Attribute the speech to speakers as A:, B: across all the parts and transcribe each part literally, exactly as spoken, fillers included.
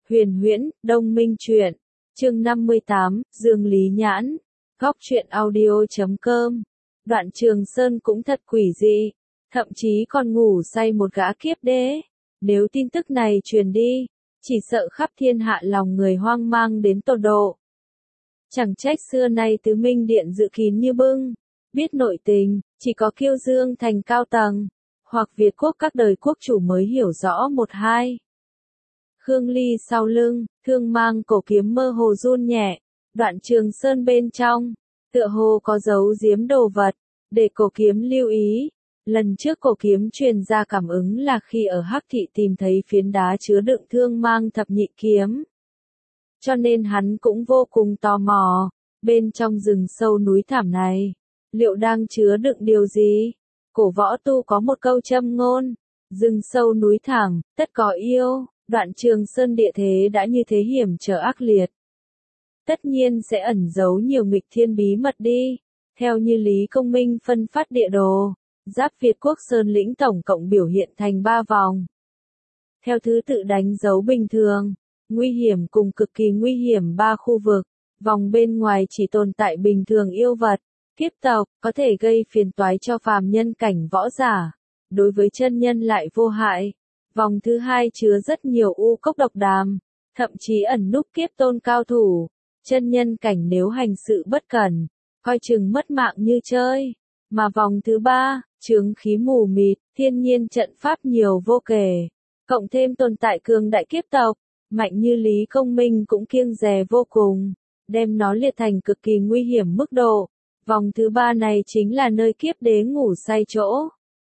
A: Huyền huyễn, Đông Minh truyện. Chương năm mươi tám, Dương Lý Nhãn. Góc truyện audio chấm com. Đoạn Trường Sơn cũng thật quỷ dị, thậm chí còn ngủ say một gã kiếp đế. Nếu tin tức này truyền đi, chỉ sợ khắp thiên hạ lòng người hoang mang đến tột độ. Chẳng trách xưa nay Tứ Minh Điện dự kín như bưng, biết nội tình, chỉ có Kiêu Dương thành cao tầng, hoặc Việt quốc các đời quốc chủ mới hiểu rõ một hai. Khương Ly sau lưng, thương mang cổ kiếm mơ hồ run nhẹ, Đoạn Trường Sơn bên trong, tựa hồ có dấu giếm đồ vật, để cổ kiếm lưu ý. Lần trước cổ kiếm truyền ra cảm ứng là khi ở Hắc Thị tìm thấy phiến đá chứa đựng thương mang thập nhị kiếm. Cho nên hắn cũng vô cùng tò mò, bên trong rừng sâu núi thảm này, liệu đang chứa đựng điều gì? Cổ võ tu có một câu châm ngôn, rừng sâu núi thảm, tất có yêu. Đoạn Trường Sơn địa thế đã như thế hiểm trở ác liệt, tất nhiên sẽ ẩn giấu nhiều nghịch thiên bí mật đi. Theo như Lý Công Minh phân phát địa đồ, giáp Việt quốc Sơn lĩnh tổng cộng biểu hiện thành ba vòng. Theo thứ tự đánh dấu bình thường, nguy hiểm cùng cực kỳ nguy hiểm ba khu vực. Vòng bên ngoài chỉ tồn tại bình thường yêu vật, kiếp tộc, có thể gây phiền toái cho phàm nhân cảnh võ giả, đối với chân nhân lại vô hại. Vòng thứ hai chứa rất nhiều u cốc độc đàm, thậm chí ẩn núp kiếp tôn cao thủ, chân nhân cảnh nếu hành sự bất cẩn, coi chừng mất mạng như chơi. Mà vòng thứ ba, chướng khí mù mịt, thiên nhiên trận pháp nhiều vô kể, cộng thêm tồn tại cường đại kiếp tộc, mạnh như Lý Công Minh cũng kiêng dè vô cùng, đem nó liệt thành cực kỳ nguy hiểm mức độ. Vòng thứ ba này chính là nơi kiếp đế ngủ say chỗ,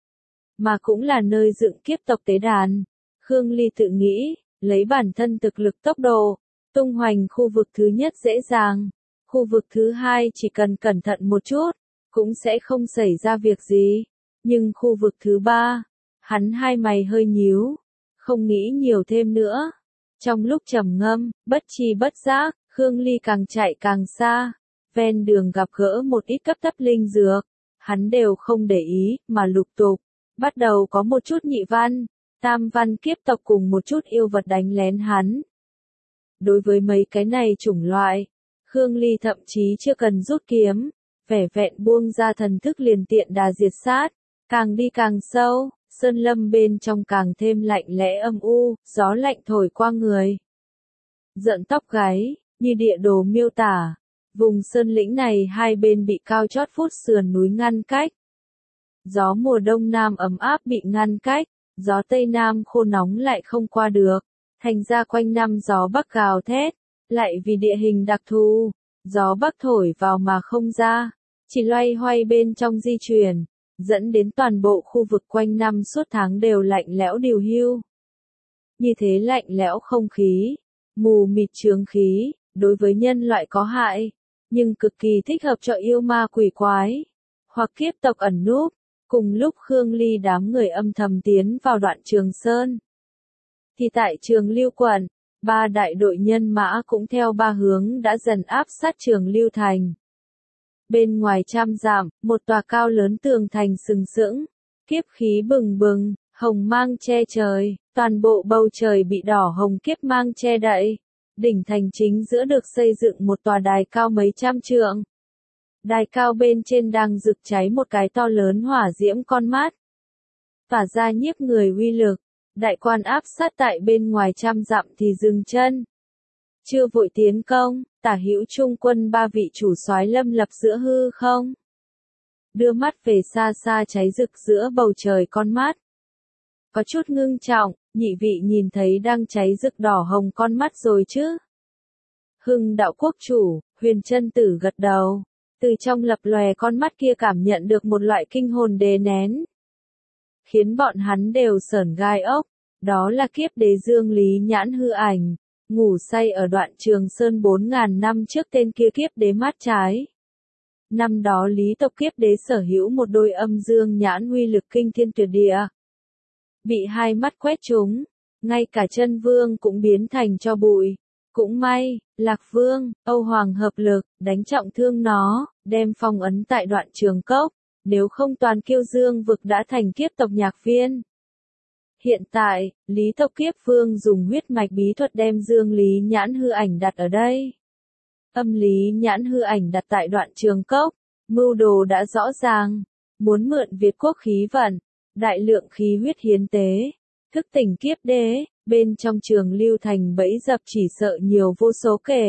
A: mà cũng là nơi dựng kiếp tộc tế đàn. Khương Ly tự nghĩ, lấy bản thân thực lực tốc độ, tung hoành khu vực thứ nhất dễ dàng, khu vực thứ hai chỉ cần cẩn thận một chút, cũng sẽ không xảy ra việc gì. Nhưng khu vực thứ ba, hắn hai mày hơi nhíu, không nghĩ nhiều thêm nữa. Trong lúc trầm ngâm, bất tri bất giác, Khương Ly càng chạy càng xa, ven đường gặp gỡ một ít cấp thấp linh dược, hắn đều không để ý, mà lục tục bắt đầu có một chút nhị văn, tam văn kiếp tộc cùng một chút yêu vật đánh lén hắn. Đối với mấy cái này chủng loại, Khương Ly thậm chí chưa cần rút kiếm, vẻ vẹn buông ra thần thức liền tiện đà diệt sát. Càng đi càng sâu, sơn lâm bên trong càng thêm lạnh lẽ âm u, gió lạnh thổi qua người, giận tóc gáy. Như địa đồ miêu tả, vùng sơn lĩnh này hai bên bị cao chót vút sườn núi ngăn cách. Gió mùa đông nam ấm áp bị ngăn cách, gió tây nam khô nóng lại không qua được, thành ra quanh năm gió bắc gào thét. Lại vì địa hình đặc thù, gió bắc thổi vào mà không ra, chỉ loay hoay bên trong di chuyển, dẫn đến toàn bộ khu vực quanh năm suốt tháng đều lạnh lẽo điều hưu. Như thế lạnh lẽo không khí, mù mịt chướng khí, đối với nhân loại có hại, nhưng cực kỳ thích hợp cho yêu ma quỷ quái, hoặc kiếp tộc ẩn núp. Cùng lúc Khương Ly đám người âm thầm tiến vào Đoạn Trường Sơn, thì tại Trường Lưu quận, ba đại đội nhân mã cũng theo ba hướng đã dần áp sát Trường Lưu thành. Bên ngoài trăm dặm, một tòa cao lớn tường thành sừng sững, kiếp khí bừng bừng, hồng mang che trời, toàn bộ bầu trời bị đỏ hồng kiếp mang che đậy. Đỉnh thành chính giữa được xây dựng một tòa đài cao mấy trăm trượng. Đài cao bên trên đang rực cháy một cái to lớn hỏa diễm con mắt, tỏa ra nhiếp người uy lực. Đại quan áp sát tại bên ngoài trăm dặm thì dừng chân, chưa vội tiến công. Tả hữu trung quân ba vị chủ soái lâm lập giữa hư không, đưa mắt về xa xa cháy rực giữa bầu trời con mắt, có chút ngưng trọng. Nhị vị nhìn thấy đang cháy rực đỏ hồng con mắt rồi chứ? Hưng đạo quốc chủ, Huyền Chân Tử gật đầu, từ trong lập lòe con mắt kia cảm nhận được một loại kinh hồn đè nén, khiến bọn hắn đều sởn gai ốc. Đó là kiếp đế Dương Lý Nhãn hư ảnh, ngủ say ở Đoạn Trường Sơn bốn ngàn năm trước tên kia kiếp đế mắt trái. Năm đó Lý tộc kiếp đế sở hữu một đôi âm dương nhãn uy lực kinh thiên tuyệt địa, bị hai mắt quét trúng, ngay cả chân vương cũng biến thành tro bụi. Cũng may, Lạc Vương, Âu Hoàng hợp lực, đánh trọng thương nó, đem phong ấn tại Đoạn Trường Cốc, nếu không toàn Kiêu Dương vực đã thành kiếp tộc nhạc viên. Hiện tại, Lý tộc kiếp vương dùng huyết mạch bí thuật đem Dương Lý Nhãn hư ảnh đặt ở đây. Âm Lý Nhãn hư ảnh đặt tại đoạn trường cốc, mưu đồ đã rõ ràng, muốn mượn Việt quốc khí vận, đại lượng khí huyết hiến tế, thức tỉnh kiếp đế, bên trong trường lưu thành bẫy dập chỉ sợ nhiều vô số kể.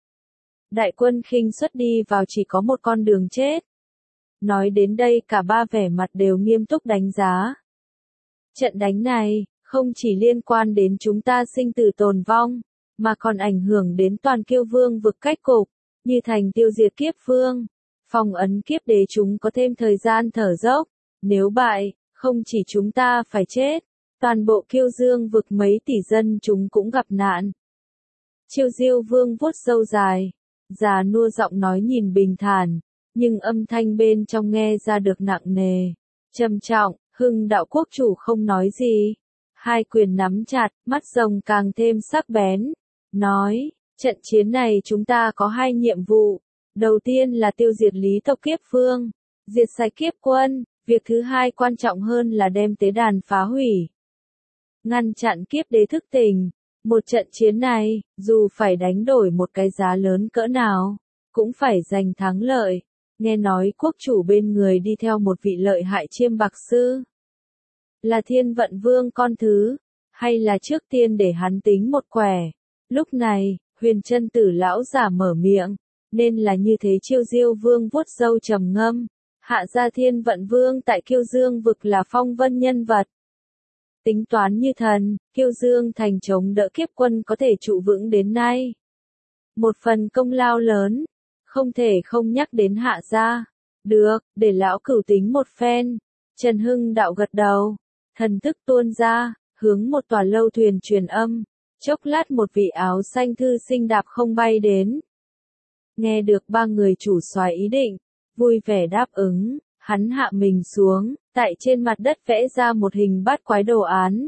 A: Đại quân khinh xuất đi vào chỉ có một con đường chết. Nói đến đây cả ba vẻ mặt đều nghiêm túc đánh giá. Trận đánh này, không chỉ liên quan đến chúng ta sinh tử tồn vong, mà còn ảnh hưởng đến toàn Kiêu Vương vực cách cục, như thành tiêu diệt kiếp vương, phong ấn kiếp đế chúng có thêm thời gian thở dốc, nếu bại, không chỉ chúng ta phải chết, toàn bộ Kiêu Dương vực mấy tỷ dân chúng cũng gặp nạn. Chiêu Diêu Vương vuốt râu dài, già nua giọng nói nhìn bình thản, nhưng âm thanh bên trong nghe ra được nặng nề, trầm trọng. Hưng đạo quốc chủ không nói gì, hai quyền nắm chặt, mắt rồng càng thêm sắc bén, nói, trận chiến này chúng ta có hai nhiệm vụ, đầu tiên là tiêu diệt Lý tộc kiếp vương, diệt sạch kiếp quân, việc thứ hai quan trọng hơn là đem tế đàn phá hủy, ngăn chặn kiếp đế thức tỉnh. Một trận chiến này, dù phải đánh đổi một cái giá lớn cỡ nào, cũng phải giành thắng lợi. Nghe nói quốc chủ bên người đi theo một vị lợi hại chiêm bạc sư. Là Thiên Vận Vương con thứ, hay là trước tiên để hắn tính một quẻ. Lúc này, Huyền Chân Tử lão giả mở miệng, nên là như thế. Chiêu Diêu Vương vuốt râu trầm ngâm, hạ ra Thiên Vận Vương tại Kiêu Dương vực là phong vân nhân vật. Tính toán như thần, Kiêu Dương thành chống đỡ kiếp quân có thể trụ vững đến nay. Một phần công lao lớn, không thể không nhắc đến hạ gia. Được, để lão cửu tính một phen. Trần Hưng đạo gật đầu, thần thức tuôn ra, hướng một tòa lâu thuyền truyền âm. Chốc lát một vị áo xanh thư sinh đạp không bay đến. Nghe được ba người chủ soái ý định, vui vẻ đáp ứng, hắn hạ mình xuống, tại trên mặt đất vẽ ra một hình bát quái đồ án.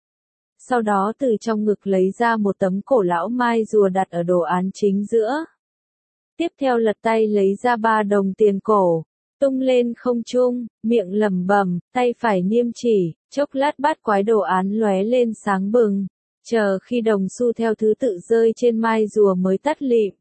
A: Sau đó từ trong ngực lấy ra một tấm cổ lão mai rùa đặt ở đồ án chính giữa. Tiếp theo lật tay lấy ra ba đồng tiền cổ, tung lên không trung, miệng lẩm bẩm, tay phải niêm chỉ, chốc lát bát quái đồ án lóe lên sáng bừng, chờ khi đồng xu theo thứ tự rơi trên mai rùa mới tắt lịm.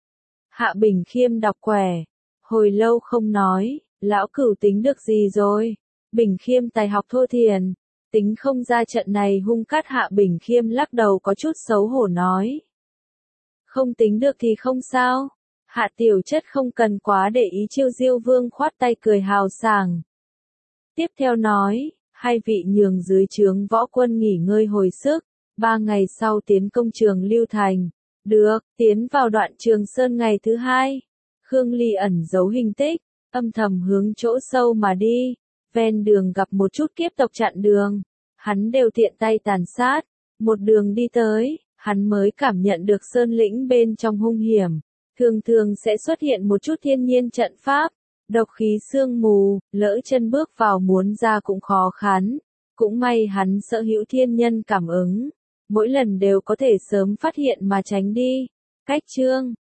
A: Hạ Bình Khiêm đọc quẻ, hồi lâu không nói, lão cửu tính được gì rồi? Bình Khiêm tài học thô thiền, tính không ra trận này hung cát. Hạ Bình Khiêm lắc đầu có chút xấu hổ nói. Không tính được thì không sao. Hạ tiểu chất không cần quá để ý. Chiêu Diêu Vương khoát tay cười hào sảng. Tiếp theo nói, hai vị nhường dưới trướng võ quân nghỉ ngơi hồi sức, ba ngày sau tiến công trường Lưu Thành. Được, tiến vào đoạn Trường Sơn ngày thứ hai. Khương Ly ẩn giấu hình tích, âm thầm hướng chỗ sâu mà đi. Ven đường gặp một chút kiếp tộc chặn đường, hắn đều tiện tay tàn sát. Một đường đi tới, hắn mới cảm nhận được sơn lĩnh bên trong hung hiểm. Thường thường sẽ xuất hiện một chút thiên nhiên trận pháp, độc khí sương mù, lỡ chân bước vào muốn ra cũng khó khăn. Cũng may hắn sở hữu thiên nhân cảm ứng, mỗi lần đều có thể sớm phát hiện mà tránh đi. Cách chương